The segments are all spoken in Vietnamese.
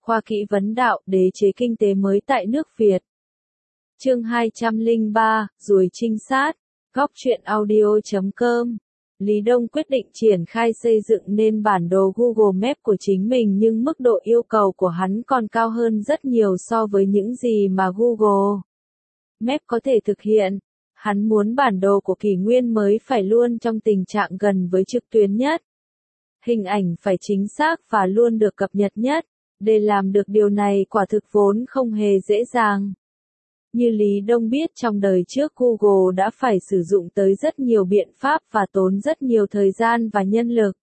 Khoa kỹ vấn đạo, đế chế kinh tế mới tại nước Việt. Chương 203, ruồi trinh sát, góc truyện audio.com. Lý Đông quyết định triển khai xây dựng nên bản đồ Google Maps của chính mình, nhưng mức độ yêu cầu của hắn còn cao hơn rất nhiều so với những gì mà Google Maps có thể thực hiện. Hắn muốn bản đồ của kỷ nguyên mới phải luôn trong tình trạng gần với trực tuyến nhất. Hình ảnh phải chính xác và luôn được cập nhật nhất. Để làm được điều này quả thực vốn không hề dễ dàng. Như Lý Đông biết, trong đời trước Google đã phải sử dụng tới rất nhiều biện pháp và tốn rất nhiều thời gian và nhân lực.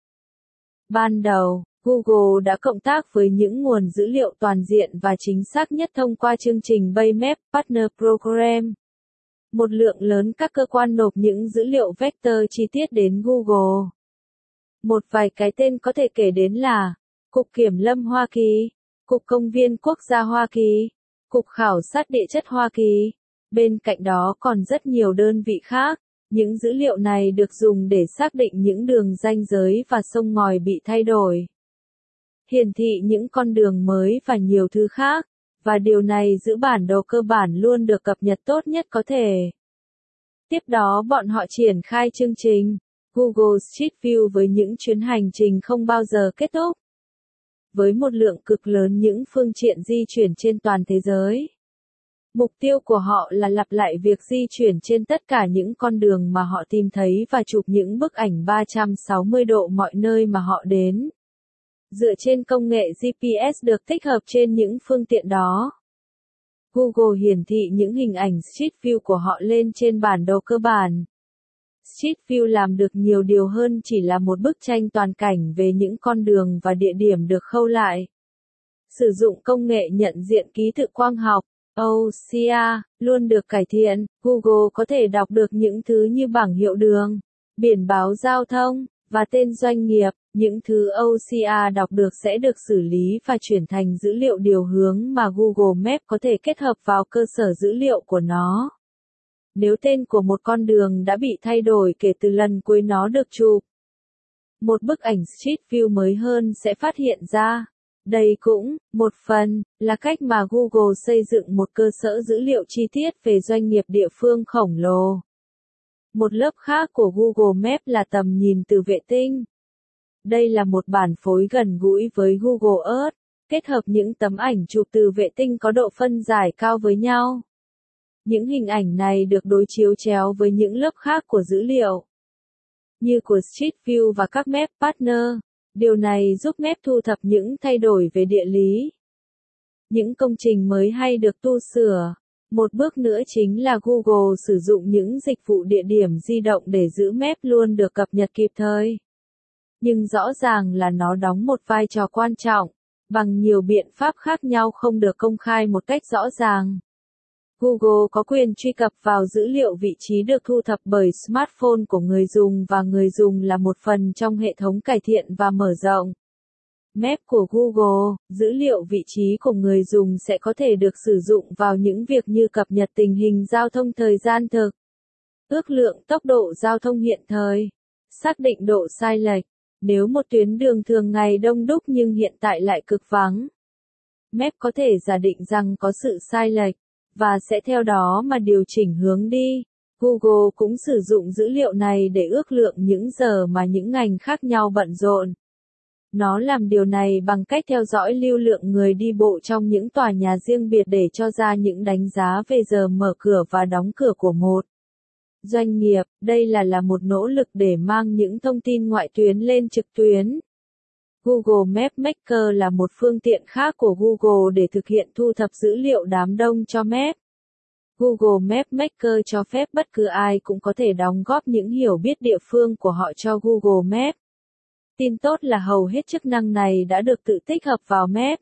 Ban đầu, Google đã cộng tác với những nguồn dữ liệu toàn diện và chính xác nhất thông qua chương trình Baymap Partner Program. Một lượng lớn các cơ quan nộp những dữ liệu vector chi tiết đến Google. Một vài cái tên có thể kể đến là Cục Kiểm lâm Hoa Kỳ, Cục Công viên Quốc gia Hoa Kỳ, Cục Khảo sát Địa chất Hoa Kỳ. Bên cạnh đó còn rất nhiều đơn vị khác. Những dữ liệu này được dùng để xác định những đường ranh giới và sông ngòi bị thay đổi, hiển thị những con đường mới và nhiều thứ khác, và điều này giữ bản đồ cơ bản luôn được cập nhật tốt nhất có thể. Tiếp đó bọn họ triển khai chương trình Google Street View với những chuyến hành trình không bao giờ kết thúc. Với một lượng cực lớn những phương tiện di chuyển trên toàn thế giới. Mục tiêu của họ là lặp lại việc di chuyển trên tất cả những con đường mà họ tìm thấy và chụp những bức ảnh 360 độ mọi nơi mà họ đến. Dựa trên công nghệ GPS được tích hợp trên những phương tiện đó, Google hiển thị những hình ảnh Street View của họ lên trên bản đồ cơ bản. Street View làm được nhiều điều hơn chỉ là một bức tranh toàn cảnh về những con đường và địa điểm được khâu lại. Sử dụng công nghệ nhận diện ký tự quang học, OCR, luôn được cải thiện. Google có thể đọc được những thứ như bảng hiệu đường, biển báo giao thông, và tên doanh nghiệp. Những thứ OCR đọc được sẽ được xử lý và chuyển thành dữ liệu điều hướng mà Google Maps có thể kết hợp vào cơ sở dữ liệu của nó. Nếu tên của một con đường đã bị thay đổi kể từ lần cuối nó được chụp, một bức ảnh Street View mới hơn sẽ phát hiện ra. Đây cũng, một phần, là cách mà Google xây dựng một cơ sở dữ liệu chi tiết về doanh nghiệp địa phương khổng lồ. Một lớp khác của Google Maps là tầm nhìn từ vệ tinh. Đây là một bản phối gần gũi với Google Earth, kết hợp những tấm ảnh chụp từ vệ tinh có độ phân giải cao với nhau. Những hình ảnh này được đối chiếu chéo với những lớp khác của dữ liệu, như của Street View và các Map Partner. Điều này giúp Map thu thập những thay đổi về địa lý, những công trình mới hay được tu sửa. Một bước nữa chính là Google sử dụng những dịch vụ địa điểm di động để giữ Map luôn được cập nhật kịp thời. Nhưng rõ ràng là nó đóng một vai trò quan trọng, bằng nhiều biện pháp khác nhau không được công khai một cách rõ ràng. Google có quyền truy cập vào dữ liệu vị trí được thu thập bởi smartphone của người dùng, và người dùng là một phần trong hệ thống cải thiện và mở rộng Map của Google. Dữ liệu vị trí của người dùng sẽ có thể được sử dụng vào những việc như cập nhật tình hình giao thông thời gian thực, ước lượng tốc độ giao thông hiện thời, xác định độ sai lệch. Nếu một tuyến đường thường ngày đông đúc nhưng hiện tại lại cực vắng, Map có thể giả định rằng có sự sai lệch, và sẽ theo đó mà điều chỉnh hướng đi. Google cũng sử dụng dữ liệu này để ước lượng những giờ mà những ngành khác nhau bận rộn. Nó làm điều này bằng cách theo dõi lưu lượng người đi bộ trong những tòa nhà riêng biệt để cho ra những đánh giá về giờ mở cửa và đóng cửa của một doanh nghiệp. Đây là một nỗ lực để mang những thông tin ngoại tuyến lên trực tuyến. Google Map Maker là một phương tiện khác của Google để thực hiện thu thập dữ liệu đám đông cho Map. Google Map Maker cho phép bất cứ ai cũng có thể đóng góp những hiểu biết địa phương của họ cho Google Maps. Tin tốt là hầu hết chức năng này đã được tự tích hợp vào Map,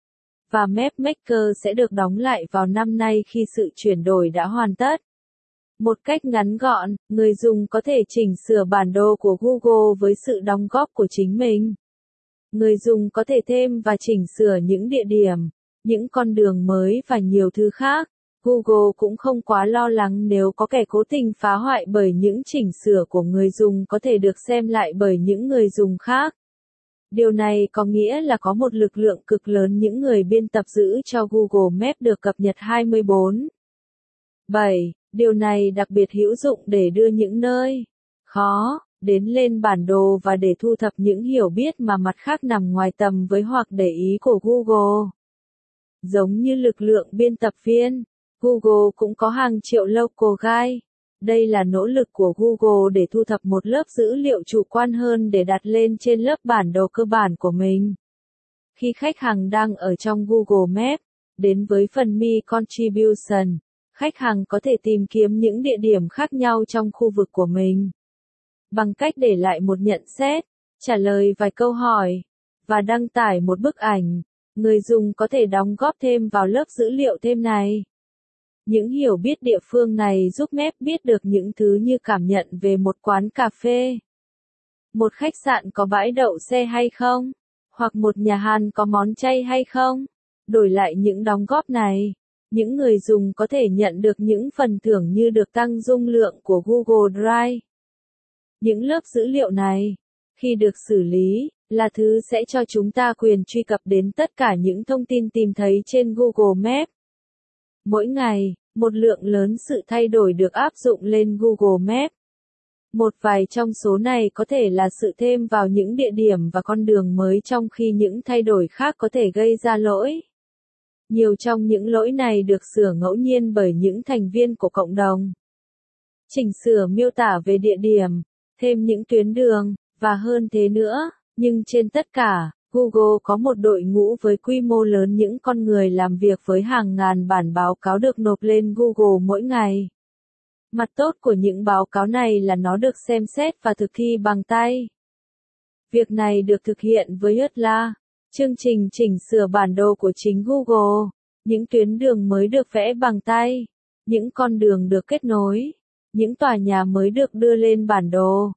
và Map Maker sẽ được đóng lại vào năm nay khi sự chuyển đổi đã hoàn tất. Một cách ngắn gọn, người dùng có thể chỉnh sửa bản đồ của Google với sự đóng góp của chính mình. Người dùng có thể thêm và chỉnh sửa những địa điểm, những con đường mới và nhiều thứ khác. Google cũng không quá lo lắng nếu có kẻ cố tình phá hoại, bởi những chỉnh sửa của người dùng có thể được xem lại bởi những người dùng khác. Điều này có nghĩa là có một lực lượng cực lớn những người biên tập giữ cho Google Maps được cập nhật 24/7. Điều này đặc biệt hữu dụng để đưa những nơi khó đến lên bản đồ và để thu thập những hiểu biết mà mặt khác nằm ngoài tầm với hoặc để ý của Google. Giống như lực lượng biên tập viên, Google cũng có hàng triệu local guide. Đây là nỗ lực của Google để thu thập một lớp dữ liệu chủ quan hơn để đặt lên trên lớp bản đồ cơ bản của mình. Khi khách hàng đang ở trong Google Maps, đến với phần My Contribution, khách hàng có thể tìm kiếm những địa điểm khác nhau trong khu vực của mình. Bằng cách để lại một nhận xét, trả lời vài câu hỏi, và đăng tải một bức ảnh, người dùng có thể đóng góp thêm vào lớp dữ liệu thêm này. Những hiểu biết địa phương này giúp Maps biết được những thứ như cảm nhận về một quán cà phê, một khách sạn có bãi đậu xe hay không, hoặc một nhà hàng có món chay hay không. Đổi lại những đóng góp này, những người dùng có thể nhận được những phần thưởng như được tăng dung lượng của Google Drive. Những lớp dữ liệu này, khi được xử lý, là thứ sẽ cho chúng ta quyền truy cập đến tất cả những thông tin tìm thấy trên Google Maps. Mỗi ngày, một lượng lớn sự thay đổi được áp dụng lên Google Maps. Một vài trong số này có thể là sự thêm vào những địa điểm và con đường mới, trong khi những thay đổi khác có thể gây ra lỗi. Nhiều trong những lỗi này được sửa ngẫu nhiên bởi những thành viên của cộng đồng. Chỉnh sửa miêu tả về địa điểm, thêm những tuyến đường, và hơn thế nữa. Nhưng trên tất cả, Google có một đội ngũ với quy mô lớn, những con người làm việc với hàng ngàn bản báo cáo được nộp lên Google mỗi ngày. Mặt tốt của những báo cáo này là nó được xem xét và thực thi bằng tay. Việc này được thực hiện với Atlas, chương trình chỉnh sửa bản đồ của chính Google. Những tuyến đường mới được vẽ bằng tay, những con đường được kết nối, những tòa nhà mới được đưa lên bản đồ.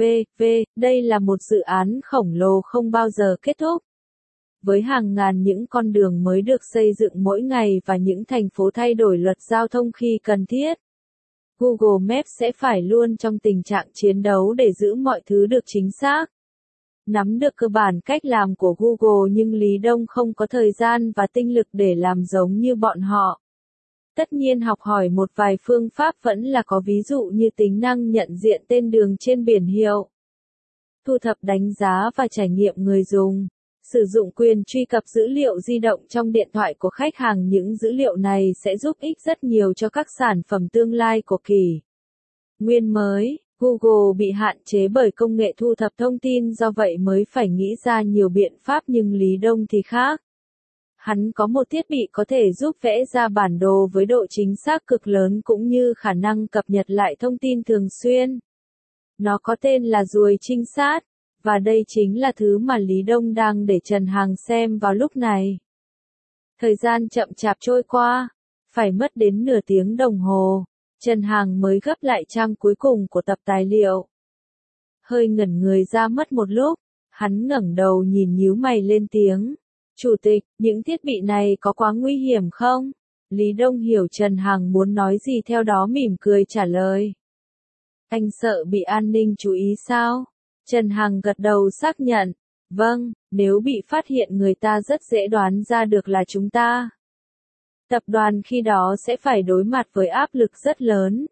Đây là một dự án khổng lồ không bao giờ kết thúc. Với hàng ngàn những con đường mới được xây dựng mỗi ngày và những thành phố thay đổi luật giao thông khi cần thiết, Google Maps sẽ phải luôn trong tình trạng chiến đấu để giữ mọi thứ được chính xác. Nắm được cơ bản cách làm của Google, nhưng Lý Đông không có thời gian và tinh lực để làm giống như bọn họ. Tất nhiên học hỏi một vài phương pháp vẫn là có, ví dụ như tính năng nhận diện tên đường trên biển hiệu, thu thập đánh giá và trải nghiệm người dùng, sử dụng quyền truy cập dữ liệu di động trong điện thoại của khách hàng. Những dữ liệu này sẽ giúp ích rất nhiều cho các sản phẩm tương lai của kỷ nguyên mới. Google bị hạn chế bởi công nghệ thu thập thông tin, do vậy mới phải nghĩ ra nhiều biện pháp, nhưng Lý Đông thì khác. Hắn có một thiết bị có thể giúp vẽ ra bản đồ với độ chính xác cực lớn cũng như khả năng cập nhật lại thông tin thường xuyên. Nó có tên là ruồi trinh sát, và đây chính là thứ mà Lý Đông đang để Trần Hằng xem vào lúc này. Thời gian chậm chạp trôi qua, phải mất đến nửa tiếng đồng hồ, Trần Hằng mới gấp lại trang cuối cùng của tập tài liệu. Hơi ngẩn người ra mất một lúc, hắn ngẩng đầu nhìn, nhíu mày lên tiếng. Chủ tịch, những thiết bị này có quá nguy hiểm không? Lý Đông hiểu Trần Hằng muốn nói gì, theo đó mỉm cười trả lời. Anh sợ bị an ninh chú ý sao? Trần Hằng gật đầu xác nhận. Vâng, nếu bị phát hiện người ta rất dễ đoán ra được là chúng ta. Tập đoàn khi đó sẽ phải đối mặt với áp lực rất lớn.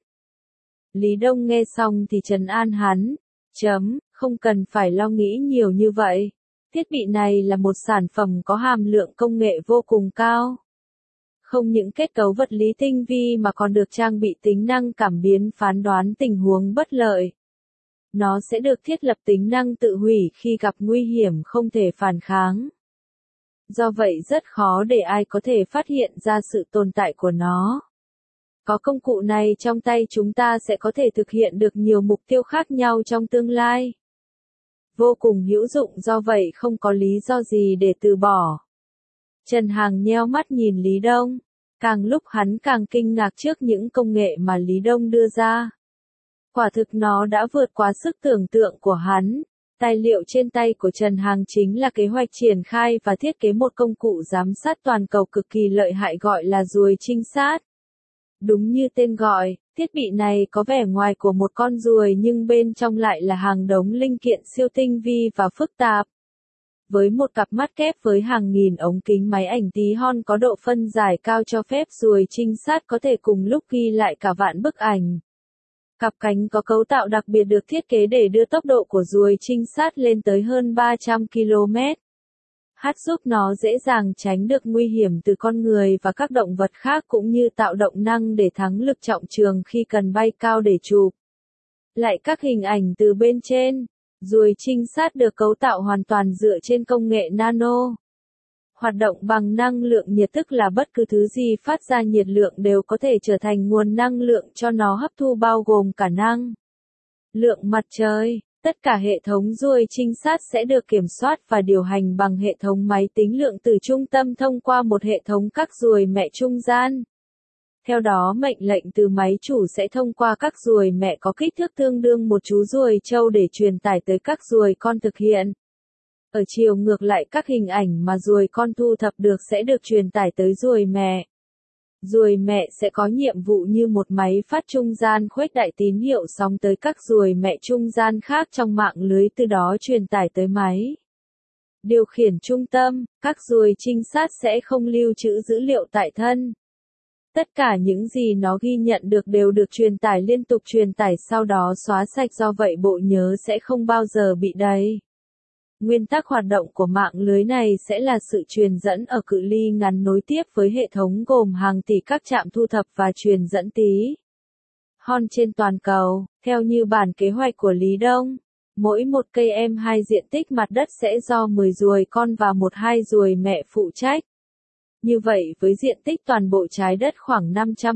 Lý Đông nghe xong thì trấn an hắn. Không cần phải lo nghĩ nhiều như vậy. Thiết bị này là một sản phẩm có hàm lượng công nghệ vô cùng cao. Không những kết cấu vật lý tinh vi mà còn được trang bị tính năng cảm biến phán đoán tình huống bất lợi. Nó sẽ được thiết lập tính năng tự hủy khi gặp nguy hiểm không thể phản kháng. Do vậy rất khó để ai có thể phát hiện ra sự tồn tại của nó. Có công cụ này trong tay, chúng ta sẽ có thể thực hiện được nhiều mục tiêu khác nhau trong tương lai. Vô cùng hữu dụng, do vậy không có lý do gì để từ bỏ. Trần Hằng nheo mắt nhìn Lý Đông. Càng lúc hắn càng kinh ngạc trước những công nghệ mà Lý Đông đưa ra. Quả thực nó đã vượt quá sức tưởng tượng của hắn. Tài liệu trên tay của Trần Hằng chính là kế hoạch triển khai và thiết kế một công cụ giám sát toàn cầu cực kỳ lợi hại gọi là ruồi trinh sát. Đúng như tên gọi, thiết bị này có vẻ ngoài của một con ruồi nhưng bên trong lại là hàng đống linh kiện siêu tinh vi và phức tạp. với một cặp mắt kép với hàng nghìn ống kính máy ảnh tí hon có độ phân giải cao cho phép ruồi trinh sát có thể cùng lúc ghi lại cả vạn bức ảnh. Cặp cánh có cấu tạo đặc biệt được thiết kế để đưa tốc độ của ruồi trinh sát lên tới hơn 300 km/h, giúp nó dễ dàng tránh được nguy hiểm từ con người và các động vật khác, cũng như tạo động năng để thắng lực trọng trường khi cần bay cao để chụp lại các hình ảnh từ bên trên. Ruồi trinh sát được cấu tạo hoàn toàn dựa trên công nghệ nano. Hoạt động bằng năng lượng nhiệt, tức là bất cứ thứ gì phát ra nhiệt lượng đều có thể trở thành nguồn năng lượng cho nó hấp thu, bao gồm cả năng lượng mặt trời. Tất cả hệ thống ruồi trinh sát sẽ được kiểm soát và điều hành bằng hệ thống máy tính lượng từ trung tâm thông qua một hệ thống các ruồi mẹ trung gian. Theo đó, mệnh lệnh từ máy chủ sẽ thông qua các ruồi mẹ có kích thước tương đương một chú ruồi trâu để truyền tải tới các ruồi con thực hiện. Ở chiều ngược lại, các hình ảnh mà ruồi con thu thập được sẽ được truyền tải tới ruồi mẹ. Ruồi mẹ sẽ có nhiệm vụ như một máy phát trung gian khuếch đại tín hiệu sóng tới các ruồi mẹ trung gian khác trong mạng lưới, từ đó truyền tải tới máy điều khiển trung tâm. Các ruồi trinh sát sẽ không lưu trữ dữ liệu tại thân. Tất cả những gì nó ghi nhận được đều được truyền tải liên tục, truyền tải sau đó xóa sạch, do vậy bộ nhớ sẽ không bao giờ bị đầy. Nguyên tắc hoạt động của mạng lưới này sẽ là sự truyền dẫn ở cự ly ngắn nối tiếp với hệ thống gồm hàng tỷ các trạm thu thập và truyền dẫn tí hon trên toàn cầu. Theo như bản kế hoạch của Lý Đông, mỗi một cây M2 diện tích mặt đất sẽ do 10 ruồi con và 1-2 ruồi mẹ phụ trách. Như vậy, với diện tích toàn bộ trái đất khoảng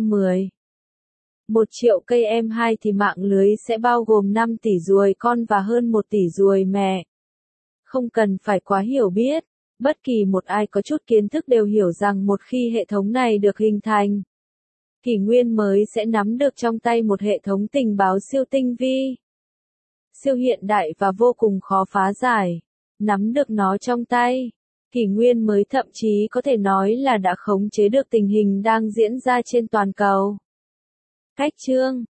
1 triệu cây M2 thì mạng lưới sẽ bao gồm 5 tỷ ruồi con và hơn 1 tỷ ruồi mẹ. Không cần phải quá hiểu biết, bất kỳ một ai có chút kiến thức đều hiểu rằng một khi hệ thống này được hình thành, kỷ nguyên mới sẽ nắm được trong tay một hệ thống tình báo siêu tinh vi, siêu hiện đại và vô cùng khó phá giải. Nắm được nó trong tay, kỷ nguyên mới thậm chí có thể nói là đã khống chế được tình hình đang diễn ra trên toàn cầu. Cách chương